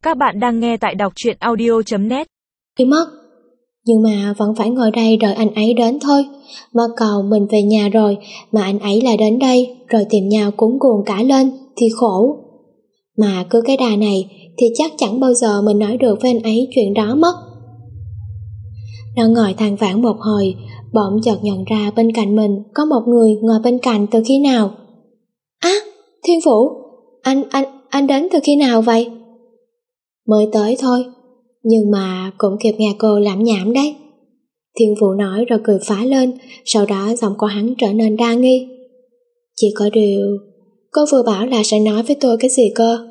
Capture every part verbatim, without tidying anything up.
Các bạn đang nghe tại đọc truyện audio chấm net. Đi mất, nhưng mà vẫn phải ngồi đây đợi anh ấy đến thôi. Mất cầu mình về nhà rồi mà anh ấy lại đến đây rồi tìm nhau cuống cuồng cả lên thì khổ. Mà cứ cái đà này thì chắc chẳng bao giờ mình nói được với anh ấy chuyện đó mất. Nó ngồi than vãn một hồi, bỗng chợt nhận ra bên cạnh mình có một người ngồi bên cạnh từ khi nào. Á, à, Thiên Vũ, anh, anh, anh đến từ khi nào vậy? Mới tới thôi, nhưng mà cũng kịp nghe cô lảm nhảm đấy. Thiên Vũ nói rồi cười phá lên, sau đó giọng của hắn trở nên đa nghi. Chỉ có điều, cô vừa bảo là sẽ nói với tôi cái gì cơ?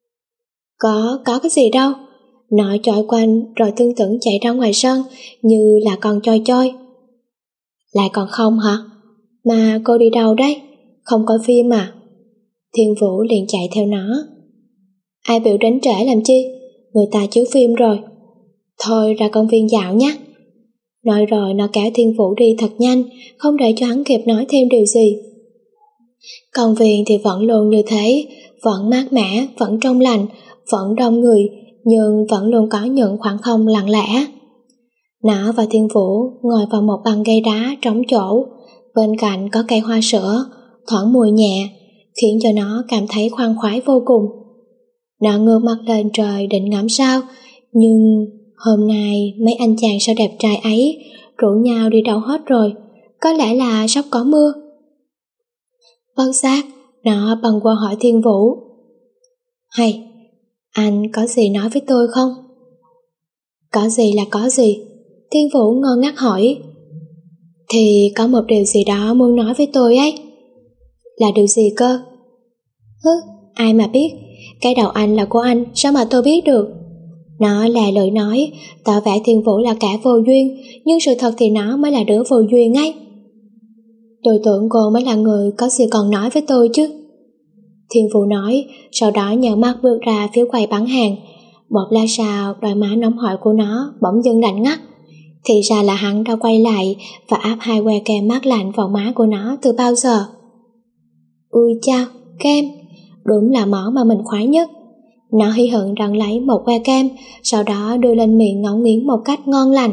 Có, có cái gì đâu. Nói chọi quanh rồi tương tưởng chạy ra ngoài sân như là con choi choi. Lại còn không hả? Mà cô đi đâu đấy? Không coi phim à? Thiên Vũ liền chạy theo nó. Ai biểu đến trễ làm chi? Người ta chiếu phim rồi. Thôi ra công viên dạo nhé. Nói rồi nó kéo Thiên Vũ đi thật nhanh, không để cho hắn kịp nói thêm điều gì. Công viên thì vẫn luôn như thế, vẫn mát mẻ, vẫn trong lành, vẫn đông người, nhưng vẫn luôn có những khoảng không lặng lẽ. Nó và Thiên Vũ ngồi vào một băng ghế đá trống chỗ, bên cạnh có cây hoa sữa, thoảng mùi nhẹ, khiến cho nó cảm thấy khoan khoái vô cùng. Nó ngước mắt lên trời định ngắm sao, nhưng hôm nay mấy anh chàng sao đẹp trai ấy rủ nhau đi đâu hết rồi, có lẽ là sắp có mưa. Bất giác, nó bâng quơ hỏi Thiên Vũ. Hay, anh có gì nói với tôi không? Có gì là có gì? Thiên Vũ ngơ ngác hỏi. Thì có một điều gì đó muốn nói với tôi ấy. Là điều gì cơ? Hứ, ai mà biết, cái đầu anh là của anh, sao mà tôi biết được? Nó là lời nói, tỏ vẻ Thiên Vũ là kẻ vô duyên, nhưng sự thật thì nó mới là đứa vô duyên ấy. Tôi tưởng cô mới là người có gì còn nói với tôi chứ. Thiên Vũ nói, sau đó nhờ mắt bước ra phía quầy bán hàng. Một lát sau, đôi má nóng hổi của nó bỗng dưng lạnh ngắt. Thì ra là hắn đã quay lại và áp hai que kem mát lạnh vào má của nó từ bao giờ. Ui chao, kem, đúng là món mà mình khoái nhất. Nó hí hửng đặng lấy một que kem, sau đó đưa lên miệng ngấu nghiến một cách ngon lành.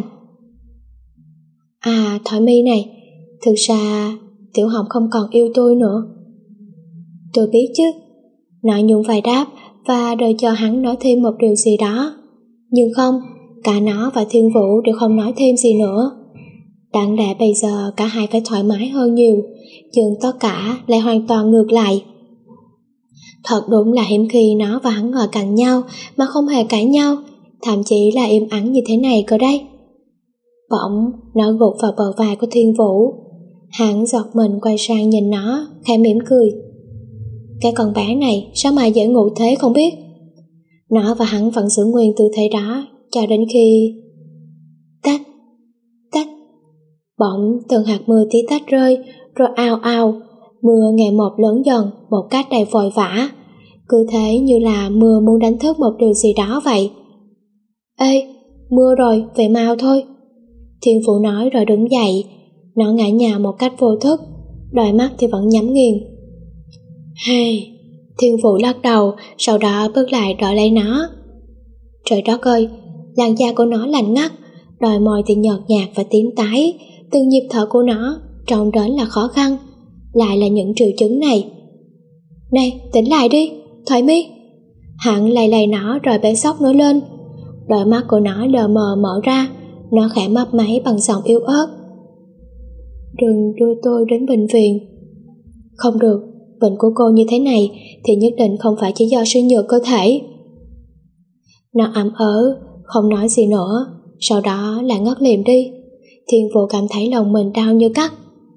À, Thoại My này, thực ra Tiểu Hồng không còn yêu tôi nữa. Tôi biết chứ. Nó nhún vai đáp và đợi cho hắn nói thêm một điều gì đó. Nhưng không, cả nó và Thiên Vũ đều không nói thêm gì nữa. Đáng lẽ bây giờ cả hai phải thoải mái hơn nhiều, nhưng tất cả lại hoàn toàn ngược lại. Thật đúng là hiếm khi nó và hắn ngồi cạnh nhau mà không hề cãi nhau, thậm chí là im ắng như thế này cơ đấy. Bỗng nó gục vào bờ vai của Thiên Vũ. Hắn giật mình quay sang nhìn nó, khẽ mỉm cười. Cái con bé này sao mà dễ ngủ thế không biết. Nó và hắn vẫn giữ nguyên tư thế đó cho đến khi... Tách, tách. Bỗng từng hạt mưa tí tách rơi, rồi ào ào. Mưa ngày một lớn dần một cách đầy vội vã, cứ thế như là mưa muốn đánh thức một điều gì đó vậy. Ê, mưa rồi, về mau thôi. Thiên Vũ nói rồi đứng dậy. Nó ngã nhào một cách vô thức, đôi mắt thì vẫn nhắm nghiền. Hey, Thiên Vũ lắc đầu, sau đó bước lại đỡ lấy nó. Trời đất ơi, làn da của nó lạnh ngắt, đôi môi thì nhợt nhạt và tím tái, từng nhịp thở của nó trông đến là khó khăn. Lại là những triệu chứng này. Này, tỉnh lại đi, Thoại My. Hắn lay lay nó rồi bế sóc nó lên. Đôi mắt của nó lờ mờ mở ra. Nó khẽ mấp máy bằng giọng yếu ớt. Đừng đưa tôi đến bệnh viện. Không được, bệnh của cô như thế này thì nhất định không phải chỉ do suy nhược cơ thể. Nó ậm ớ, không nói gì nữa, sau đó lại ngất lịm đi. Thiên Vũ cảm thấy lòng mình đau như cắt.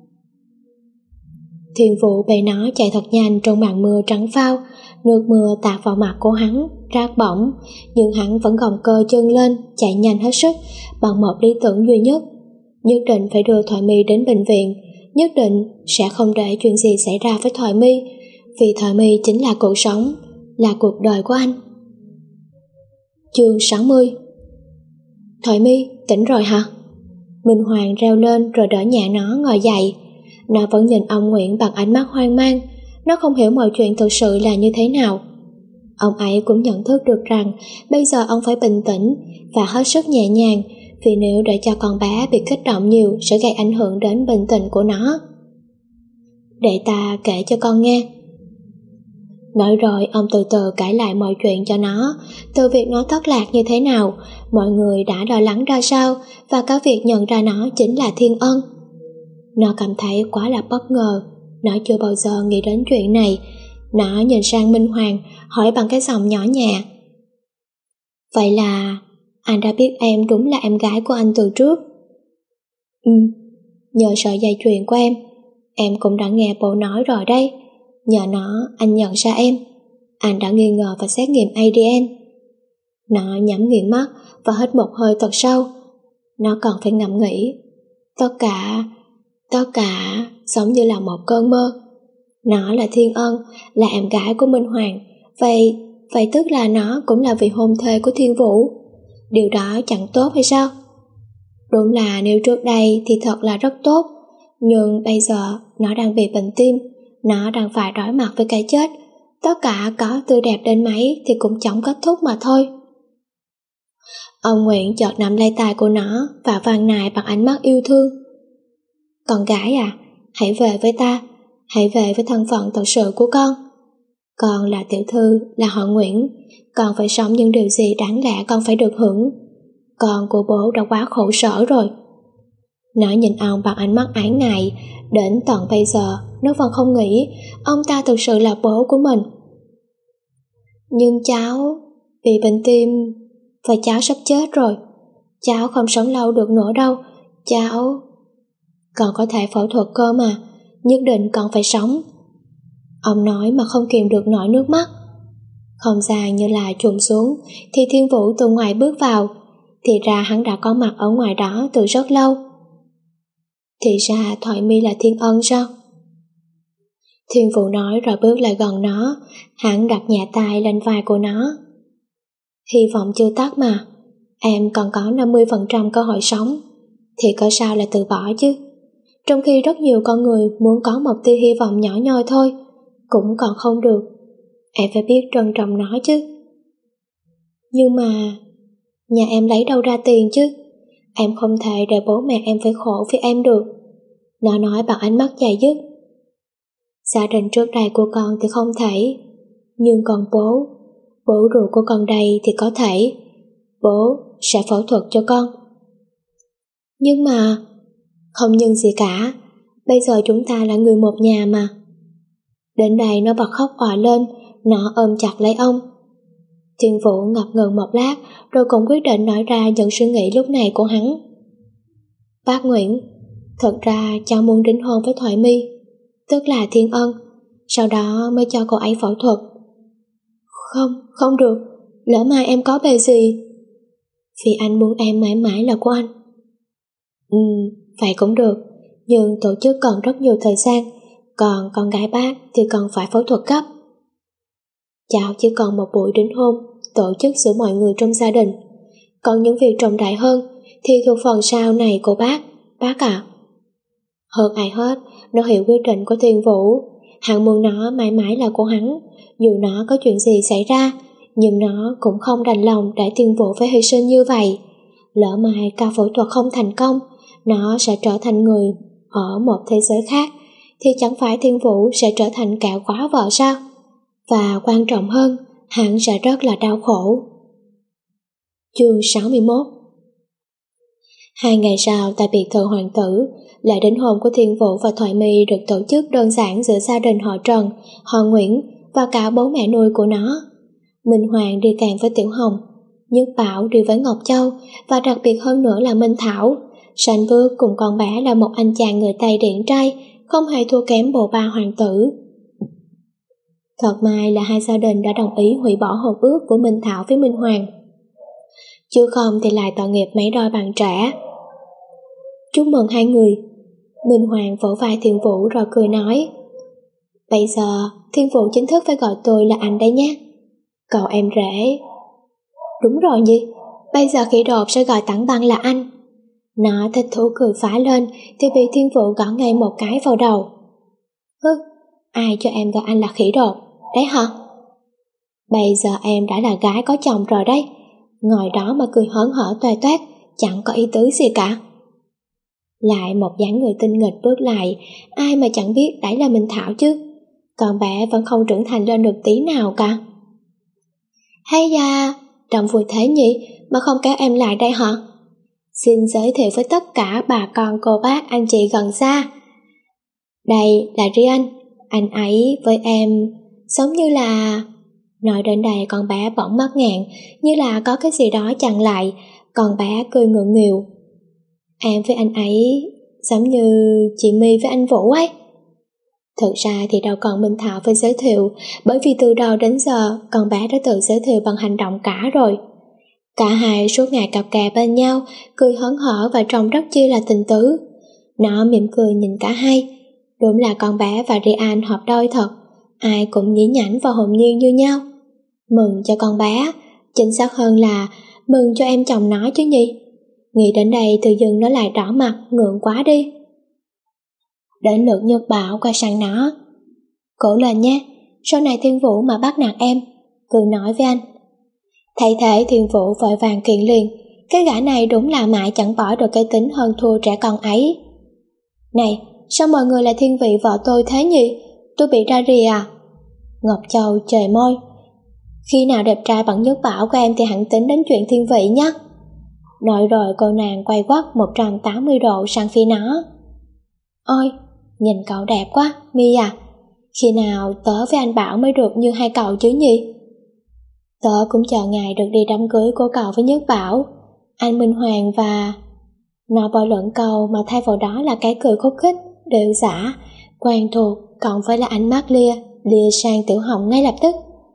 Thiên Vũ bế nó chạy thật nhanh trong màn mưa trắng phao, nước mưa tạt vào mặt của hắn, rát bỏng, nhưng hắn vẫn gồng cơ chân lên, chạy nhanh hết sức, bằng một lý tưởng duy nhất. Nhất định phải đưa Thoại My đến bệnh viện, nhất định sẽ không để chuyện gì xảy ra với Thoại My, vì Thoại My chính là cuộc sống, là cuộc đời của anh. Chương sáu mươi. Thoại My, tỉnh rồi hả? Minh Hoàng reo lên rồi đỡ nhẹ nó ngồi dậy. Nó vẫn nhìn ông Nguyễn bằng ánh mắt hoang mang. Nó không hiểu mọi chuyện thực sự là như thế nào. Ông ấy cũng nhận thức được rằng bây giờ ông phải bình tĩnh và hết sức nhẹ nhàng, vì nếu để cho con bé bị kích động nhiều sẽ gây ảnh hưởng đến bình tĩnh của nó. Để ta kể cho con nghe. Nói rồi ông từ từ kể lại mọi chuyện cho nó, từ việc nó thất lạc như thế nào, mọi người đã lo lắng ra sao, và cả việc nhận ra nó chính là Thiên Ân. Nó cảm thấy quá là bất ngờ, nó chưa bao giờ nghĩ đến chuyện này. Nó nhìn sang Minh Hoàng, hỏi bằng cái giọng nhỏ nhẹ. Vậy là anh đã biết em đúng là em gái của anh từ trước? Ừ, nhờ sợi dây chuyền của em, em cũng đã nghe bố nói rồi đây. Nhờ nó anh nhận ra em. Anh đã nghi ngờ và xét nghiệm a đê en. Nó nhắm nghiền mắt và hít một hơi thật sâu. Nó còn phải ngẫm nghĩ. Tất cả, tất cả giống như là một cơn mơ. Nó là Thiên Ân, là em gái của Minh Hoàng. Vậy, vậy tức là nó cũng là vị hôn thê của Thiên Vũ. Điều đó chẳng tốt hay sao? Đúng là nếu trước đây thì thật là rất tốt. Nhưng bây giờ nó đang bị bệnh tim. Nó đang phải đối mặt với cái chết. Tất cả có tươi đẹp đến mấy thì cũng chẳng kết thúc mà thôi. Ông Nguyễn chợt nắm lấy tay của nó và van nài bằng ánh mắt yêu thương. Con gái à, hãy về với ta. Hãy về với thân phận thật sự của con. Con là tiểu thư, là họ Nguyễn. Con phải sống những điều gì đáng lẽ con phải được hưởng. Con của bố đã quá khổ sở rồi. Nó nhìn ông bằng ánh mắt ái ngại. Đến tận bây giờ nó vẫn không nghĩ ông ta thực sự là bố của mình. Nhưng cháu bị bệnh tim và cháu sắp chết rồi. Cháu không sống lâu được nữa đâu. Cháu... Còn có thể phẫu thuật cơ mà. Nhất định còn phải sống. Ông nói mà không kìm được nổi nước mắt. Không gian như là trùng xuống thì Thiên Vũ từ ngoài bước vào. Thì ra hắn đã có mặt ở ngoài đó từ rất lâu. Thì ra Thoại My là Thiên Ân sao? Thiên Vũ nói rồi bước lại gần nó. Hắn đặt nhẹ tay lên vai của nó. Hy vọng chưa tắt mà. Em còn có năm mươi phần trăm cơ hội sống. Thì có sao là từ bỏ chứ? Trong khi rất nhiều con người muốn có một tia hy vọng nhỏ nhoi thôi, cũng còn không được. Em phải biết trân trọng nó chứ. Nhưng mà nhà em lấy đâu ra tiền chứ? Em không thể để bố mẹ em phải khổ vì em được. Nó nói bằng ánh mắt dày dứt. Gia đình trước đây của con thì không thể, nhưng còn bố, bố ruột của con đây thì có thể. Bố sẽ phẫu thuật cho con. Nhưng mà không nhưng gì cả, bây giờ chúng ta là người một nhà mà. Đến đây nó bật khóc òa lên. Nó ôm chặt lấy ông. Thiên Vũ ngập ngừng một lát rồi cũng quyết định nói ra những suy nghĩ lúc này của hắn. Bác Nguyễn, thật ra cháu muốn đính hôn với Thoại My, tức là Thiên Ân, sau đó mới cho cô ấy phẫu thuật. Không, không được, lỡ mai em có bề gì. Vì anh muốn em mãi mãi là của anh. Ừ, vậy cũng được, nhưng tổ chức cần rất nhiều thời gian, còn con gái bác thì cần phải phẫu thuật gấp. Cháu chỉ còn một buổi đính hôn, tổ chức giữa mọi người trong gia đình. Còn những việc trọng đại hơn thì thuộc phần sau này của bác, bác ạ. À. Hơn ai hết, nó hiểu quyết định của Thiên Vũ. Hắn muốn nó mãi mãi là của hắn, dù nó có chuyện gì xảy ra, nhưng nó cũng không đành lòng để Thiên Vũ phải hy sinh như vậy. Lỡ mai ca phẫu thuật không thành công, nó sẽ trở thành người ở một thế giới khác, thì chẳng phải Thiên Vũ sẽ trở thành kẻ quá vợ sao? Và quan trọng hơn, hắn sẽ rất là đau khổ. Chương sáu mươi mốt. Hai ngày sau, tại biệt thự hoàng tử, lễ đính hôn của Thiên Vũ và Thoại My được tổ chức đơn giản giữa gia đình họ Trần, họ Nguyễn và cả bố mẹ nuôi của nó. Minh Hoàng đi kèm với Tiểu Hồng, Nhất Bảo đi với Ngọc Châu, và đặc biệt hơn nữa là Minh Thảo. Sanh Bước cùng con bé là một anh chàng người Tây điển trai, không hề thua kém bộ ba hoàng tử. Thật may là hai gia đình đã đồng ý hủy bỏ hôn ước của Minh Thảo với Minh Hoàng, chứ không thì lại tội nghiệp mấy đôi bạn trẻ. Chúc mừng hai người. Minh Hoàng vỗ vai Thiên Vũ rồi cười nói, bây giờ Thiên Vũ chính thức phải gọi tôi là anh đấy nhé. Cậu em rể. Đúng rồi nhỉ, bây giờ khỉ đột sẽ gọi Tảng Băng là anh. Nó thích thú cười phá lên thì bị Thiên Vũ gõ ngay một cái vào đầu. Hứ, ai cho em gọi anh là khỉ đột, đấy hả? Bây giờ em đã là gái có chồng rồi đấy, ngồi đó mà cười hớn hở toe toét, chẳng có ý tứ gì cả. Lại một dáng người tinh nghịch bước lại, ai mà chẳng biết đấy là Minh Thảo chứ. Con bé vẫn không trưởng thành lên được tí nào cả. Hay da, trông vui thế nhỉ, mà không kéo em lại đây hả? Xin giới thiệu với tất cả bà con cô bác anh chị gần xa. Đây là Rian, anh ấy với em giống như là... Nói đến đây con bé bỗng mắc nghẹn, như là có cái gì đó chặn lại. Con bé cười ngượng nghịu. Em với anh ấy giống như chị My với anh Vũ ấy. Thực ra thì đâu còn Minh Thảo phải giới thiệu, bởi vì từ đầu đến giờ con bé đã tự giới thiệu bằng hành động cả rồi. Cả hai suốt ngày cặp kè bên nhau, cười hớn hở và trông rất chi là tình tứ. Nó mỉm cười nhìn cả hai. Đúng là con bé và Rian hợp đôi thật, ai cũng nhí nhảnh và hồn nhiên như nhau. Mừng cho con bé, chính xác hơn là mừng cho em chồng nó chứ nhỉ. Nghĩ đến đây tự dưng nó lại đỏ mặt, ngượng quá đi. Đến lượt Nhật Bảo quay sang nó. Cố lên nhé, sau này Thiên Vũ mà bắt nạt em, cứ nói với anh. Thấy thế Thiên Vũ vội vàng kiện liền. Cái gã này đúng là mãi chẳng bỏ được cái tính hơn thua trẻ con ấy. Này, sao mọi người lại thiên vị vợ tôi thế nhỉ? Tôi bị ra rìa à? Ngọc Châu trời môi. Khi nào đẹp trai bằng Nhất Bảo của em thì hẳn tính đến chuyện thiên vị nhé. Nói rồi cô nàng quay quắt một trăm tám mươi độ sang phía nó. Ôi, nhìn cậu đẹp quá, My à. Khi nào tớ với anh Bảo mới được như hai cậu chứ nhỉ? Tớ cũng chờ ngày được đi đám cưới của cậu với Nhất Bảo, anh Minh Hoàng và... Nó bỏ lẫn câu mà thay vào đó là cái cười khúc khích, đều giả, quen thuộc, cộng với là ánh mắt lia, lia sang Tiểu Hồng ngay lập tức.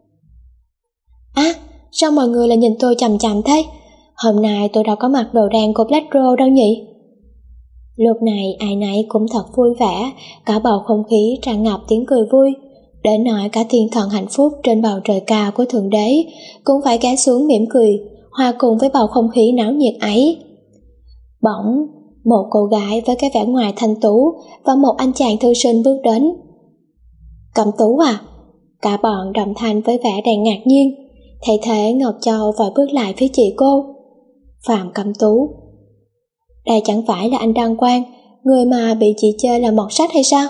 À, sao mọi người lại nhìn tôi chằm chằm thế? Hôm nay tôi đâu có mặc đồ đen của Black Rose đâu nhỉ? Lúc này ai nấy cũng thật vui vẻ, cả bầu không khí tràn ngập tiếng cười vui, để nỗi cả thiên thần hạnh phúc trên bầu trời cao của Thượng Đế cũng phải ghé xuống mỉm cười, hòa cùng với bầu không khí náo nhiệt ấy. Bỗng, một cô gái với cái vẻ ngoài thanh tú và một anh chàng thư sinh bước đến. Cẩm Tú à? Cả bọn đồng thanh với vẻ đầy ngạc nhiên. Thấy thế Ngọc Châu vội bước lại phía chị cô. Phạm Cẩm Tú. Đây chẳng phải là anh Đăng Quang, người mà bị chị chơi là mọt sách hay sao?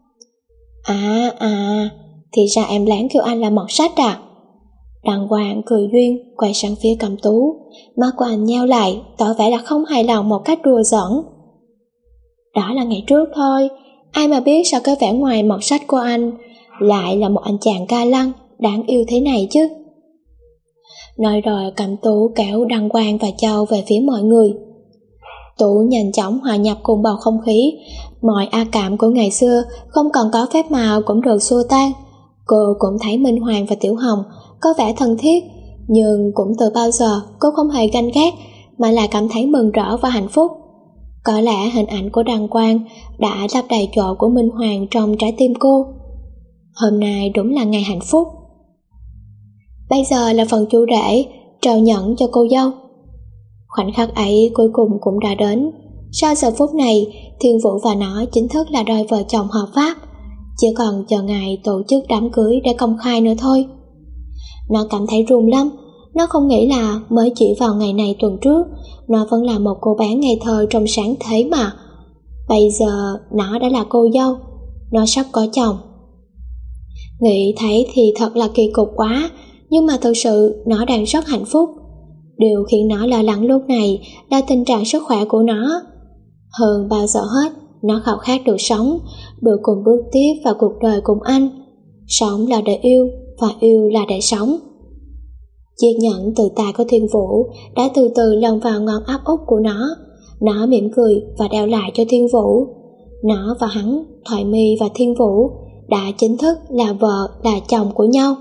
À à, thì ra em lén kêu anh là mọt sách à? Đăng Quang cười duyên quay sang phía Cẩm Tú, mắt của anh nheo lại, tỏ vẻ là không hài lòng một cách đùa giỡn. Đó là ngày trước thôi, ai mà biết sao cái vẻ ngoài mọt sách của anh lại là một anh chàng ca lăng đáng yêu thế này chứ. Nói rồi Cẩm Tú kéo Đăng Quang và Châu về phía mọi người. Tú nhanh chóng hòa nhập cùng bầu không khí, mọi a cảm của ngày xưa không còn có phép màu cũng được xua tan. Cô cũng thấy Minh Hoàng và Tiểu Hồng có vẻ thân thiết, nhưng cũng từ bao giờ cô không hề ganh ghét, mà là cảm thấy mừng rỡ và hạnh phúc. Có lẽ hình ảnh của Đăng Quang đã lấp đầy chỗ của Minh Hoàng trong trái tim cô. Hôm nay đúng là ngày hạnh phúc. Bây giờ là phần chu rể, trao nhẫn cho cô dâu. Khoảnh khắc ấy cuối cùng cũng đã đến. Sau giờ phút này, Thiên Vũ và nó chính thức là đôi vợ chồng hợp pháp, chỉ còn chờ ngày tổ chức đám cưới để công khai nữa thôi. Nó cảm thấy run lắm. Nó không nghĩ là mới chỉ vào ngày này tuần trước, nó vẫn là một cô bé ngây thơ trong sáng thế mà. Bây giờ nó đã là cô dâu, nó sắp có chồng. Nghĩ thấy thì thật là kỳ cục quá, nhưng mà thực sự nó đang rất hạnh phúc. Điều khiến nó lo lắng lúc này là tình trạng sức khỏe của nó. Hơn bao giờ hết, nó khao khát được sống, được cùng bước tiếp vào cuộc đời cùng anh. Sống là để yêu, và yêu là để sống. Chiếc nhẫn từ tay của Thiên Vũ đã từ từ lần vào ngón áp út của nó. Nó mỉm cười và đeo lại cho Thiên Vũ. Nó và hắn, Thoại My và Thiên Vũ đã chính thức là vợ là chồng của nhau.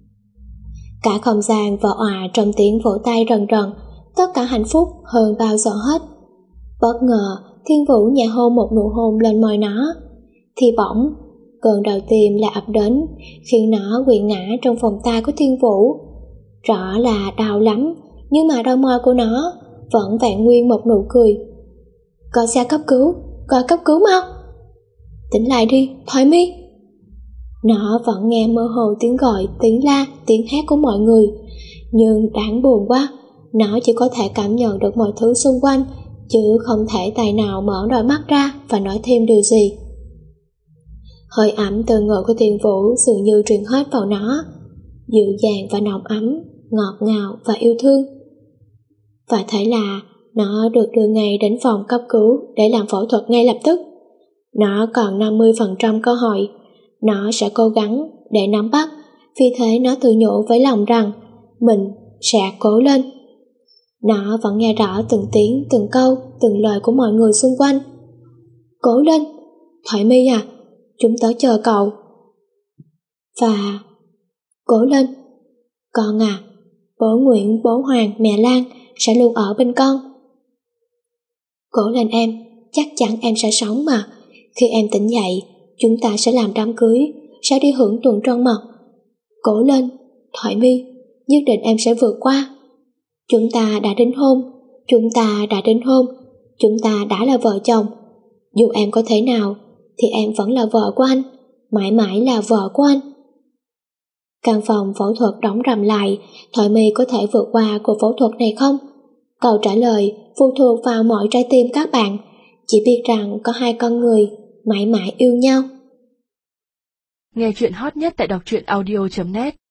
Cả không gian vỡ òa trong tiếng vỗ tay rần rần, tất cả hạnh phúc hơn bao giờ hết. Bất ngờ Thiên Vũ nhẹ hôn một nụ hôn lên môi nó, thì bỗng cơn đau tim lại ập đến, khiến nó quỵ ngã trong vòng tay của Thiên Vũ. Rõ là đau lắm, nhưng mà đôi môi của nó vẫn vẹn nguyên một nụ cười. Gọi xe cấp cứu, gọi cấp cứu mau. Tỉnh lại đi, Thoại My. Nó vẫn nghe mơ hồ tiếng gọi, tiếng la, tiếng hét của mọi người. Nhưng đáng buồn quá, nó chỉ có thể cảm nhận được mọi thứ xung quanh, chứ không thể tài nào mở đôi mắt ra và nói thêm điều gì. Hơi ẩm từ người của Tiền Vũ dường như truyền hết vào nó, dịu dàng và nồng ấm, ngọt ngào và yêu thương. Và thế là nó được đưa ngay đến phòng cấp cứu để làm phẫu thuật ngay lập tức. Nó còn năm mươi phần trăm cơ hội, nó sẽ cố gắng để nắm bắt, vì thế nó tự nhủ với lòng rằng mình sẽ cố lên. Nó vẫn nghe rõ từng tiếng, từng câu, từng lời của mọi người xung quanh. Cố lên, Thoại My à, chúng tớ chờ cậu. Và cố lên, con à, bố Nguyễn, bố Hoàng, mẹ Lan sẽ luôn ở bên con. Cố lên em, chắc chắn em sẽ sống mà. Khi em tỉnh dậy, chúng ta sẽ làm đám cưới, sẽ đi hưởng tuần trăng mật. Cố lên, Thoại My, nhất định em sẽ vượt qua. Chúng ta đã đính hôn, chúng ta đã đính hôn, chúng ta đã là vợ chồng. Dù em có thế nào, thì em vẫn là vợ của anh, mãi mãi là vợ của anh. Căn phòng phẫu thuật đóng rầm lại, Thoại My có thể vượt qua cuộc phẫu thuật này không? Câu trả lời phụ thuộc vào mọi trái tim các bạn, chỉ biết rằng có hai con người mãi mãi yêu nhau. Nghe chuyện hot nhất tại đọc truyện audio chấm net.